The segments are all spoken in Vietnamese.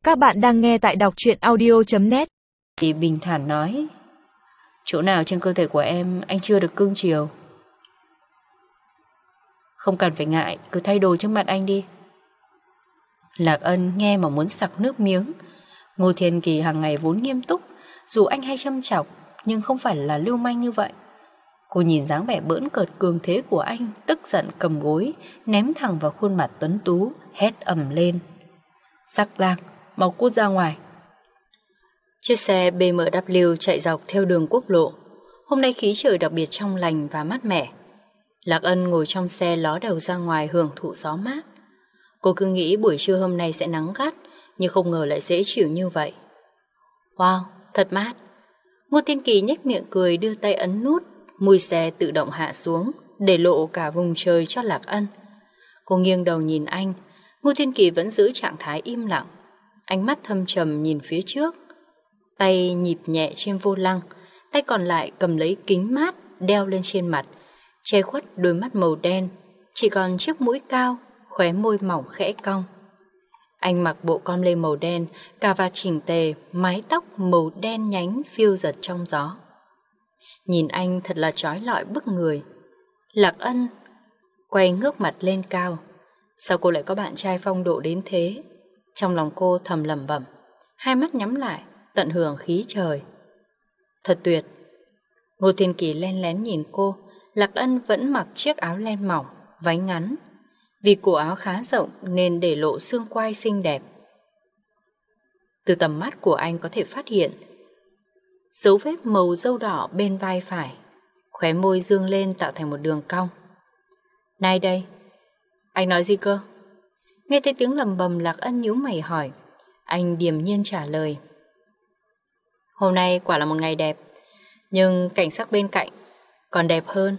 Các bạn đang nghe tại đọc truyện audio.net. Thì bình thản nói, chỗ nào trên cơ thể của em anh chưa được cưng chiều? Không cần phải ngại, cứ thay đồ trước mặt anh đi. Lạc Ân nghe mà muốn sặc nước miếng. Ngô Thiên Kỳ hàng ngày vốn nghiêm túc, dù anh hay châm chọc nhưng không phải là lưu manh như vậy. Cô nhìn dáng vẻ bỡn cợt cường thế của anh, tức giận cầm gối ném thẳng vào khuôn mặt tuấn tú, hét ầm lên: Sắc lang, mau cút ra ngoài. Chiếc xe BMW chạy dọc theo đường quốc lộ. Hôm nay khí trời đặc biệt trong lành và mát mẻ. Lạc Ân ngồi trong xe ló đầu ra ngoài hưởng thụ gió mát. Cô cứ nghĩ buổi trưa hôm nay sẽ nắng gắt, nhưng không ngờ lại dễ chịu như vậy. Wow, thật mát. Ngô Thiên Kỳ nhếch miệng cười, đưa tay ấn nút, mùi xe tự động hạ xuống, để lộ cả vùng trời cho Lạc Ân. Cô nghiêng đầu nhìn anh. Ngô Thiên Kỳ vẫn giữ trạng thái im lặng, ánh mắt thâm trầm nhìn phía trước. Tay nhịp nhẹ trên vô lăng, tay còn lại cầm lấy kính mát đeo lên trên mặt, che khuất đôi mắt màu đen, chỉ còn chiếc mũi cao, khóe môi mỏng khẽ cong. Anh mặc bộ com lê màu đen, cà vạt chỉnh tề, mái tóc màu đen nhánh phiêu giật trong gió. Nhìn anh thật là chói lọi bức người. Lạc Ân quay ngước mặt lên cao. Sao cô lại có bạn trai phong độ đến thế? Trong lòng cô thầm lẩm bẩm, hai mắt nhắm lại, tận hưởng khí trời. Thật tuyệt. Ngô Thiên Kỳ len lén nhìn cô. Lạc Ân vẫn mặc chiếc áo len mỏng, váy ngắn. Vì cổ áo khá rộng nên để lộ xương quai xinh đẹp. Từ tầm mắt của anh có thể phát hiện dấu vết màu dâu đỏ bên vai phải. Khóe môi dương lên tạo thành một đường cong. Này đây, anh nói gì cơ? Nghe thấy tiếng lầm bầm, Lạc Ân nhíu mày hỏi. Anh điềm nhiên trả lời. Hôm nay quả là một ngày đẹp, nhưng cảnh sắc bên cạnh còn đẹp hơn.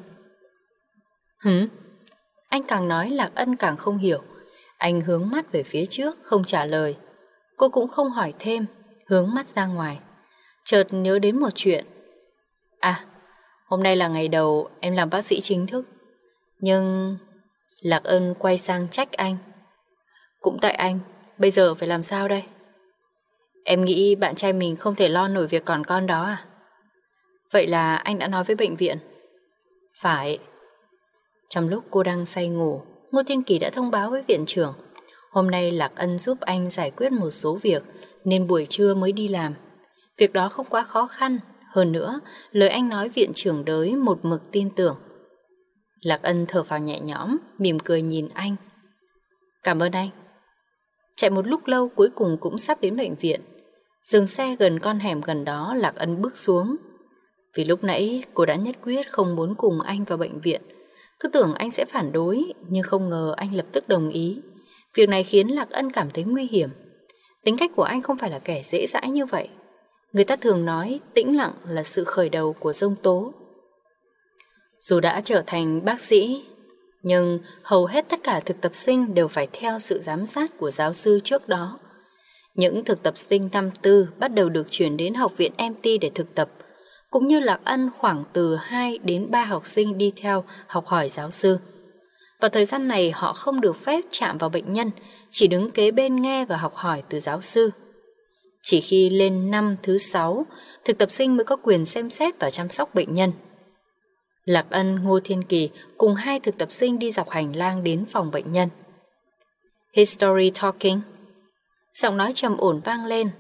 Anh càng nói Lạc Ân càng không hiểu. Anh hướng mắt về phía trước, không trả lời. Cô cũng không hỏi thêm, hướng mắt ra ngoài. Chợt nhớ đến một chuyện. À, hôm nay là ngày đầu em làm bác sĩ chính thức. Nhưng... Lạc Ân quay sang trách anh. Cũng tại anh, bây giờ phải làm sao đây? Em nghĩ bạn trai mình không thể lo nổi việc còn con đó à? Vậy là anh đã nói với bệnh viện? Phải. Trong lúc cô đang say ngủ, Ngô Thiên Kỳ đã thông báo với viện trưởng. Hôm nay Lạc Ân giúp anh giải quyết một số việc, nên buổi trưa mới đi làm. Việc đó không quá khó khăn. Hơn nữa, lời anh nói viện trưởng đới một mực tin tưởng. Lạc Ân thở phào nhẹ nhõm, mỉm cười nhìn anh. Cảm ơn anh. Chạy một lúc lâu cuối cùng cũng sắp đến bệnh viện. Dừng xe gần con hẻm gần đó, Lạc Ân bước xuống. Vì lúc nãy cô đã nhất quyết không muốn cùng anh vào bệnh viện. Cứ tưởng anh sẽ phản đối, nhưng không ngờ anh lập tức đồng ý. Việc này khiến Lạc Ân cảm thấy nguy hiểm. Tính cách của anh không phải là kẻ dễ dãi như vậy. Người ta thường nói tĩnh lặng là sự khởi đầu của giông tố. Dù đã trở thành bác sĩ, nhưng hầu hết tất cả thực tập sinh đều phải theo sự giám sát của giáo sư trước đó. Những thực tập sinh năm tư bắt đầu được chuyển đến học viện MT để thực tập, cũng như Lạc Ân khoảng từ 2 đến 3 học sinh đi theo học hỏi giáo sư. Vào thời gian này họ không được phép chạm vào bệnh nhân, chỉ đứng kế bên nghe và học hỏi từ giáo sư. Chỉ khi lên năm thứ 6, thực tập sinh mới có quyền xem xét và chăm sóc bệnh nhân. Lạc Ân, Ngô Thiên Kỳ cùng 2 thực tập sinh đi dọc hành lang đến phòng bệnh nhân. History talking. Giọng nói trầm ổn vang lên.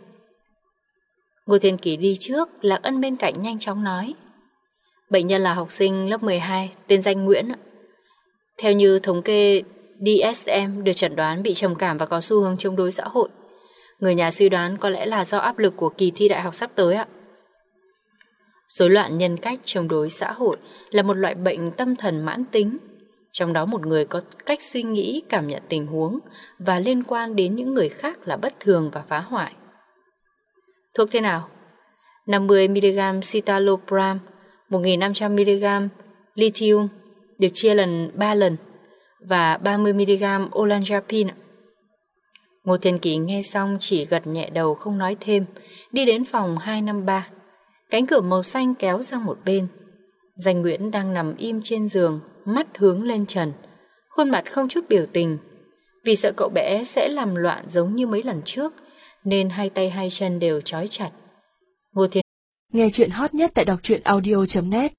Ngô Thiên Kỳ đi trước, Lạc Ân bên cạnh nhanh chóng nói. Bệnh nhân là học sinh lớp 12, tên danh Nguyễn. Theo như thống kê, DSM được chẩn đoán bị trầm cảm và có xu hướng chống đối xã hội. Người nhà suy đoán có lẽ là do áp lực của kỳ thi đại học sắp tới ạ. Rối loạn nhân cách chống đối xã hội là một loại bệnh tâm thần mãn tính. Trong đó một người có cách suy nghĩ, cảm nhận tình huống và liên quan đến những người khác là bất thường và phá hoại. Thuốc thế nào? 50mg citalopram, 1500mg lithium được chia lần 3 lần và 30mg olanzapine. Ngô Thiên Kỳ nghe xong chỉ gật nhẹ đầu không nói thêm, đi đến phòng 253. Cánh cửa màu xanh kéo sang một bên. Danh Nguyễn đang nằm im trên giường, mắt hướng lên trần, khuôn mặt không chút biểu tình. Vì sợ cậu bé sẽ làm loạn giống như mấy lần trước, nên hai tay hai chân đều trói chặt. Ngô Thiên Nghe chuyện hot nhất tại đọc truyện audio.net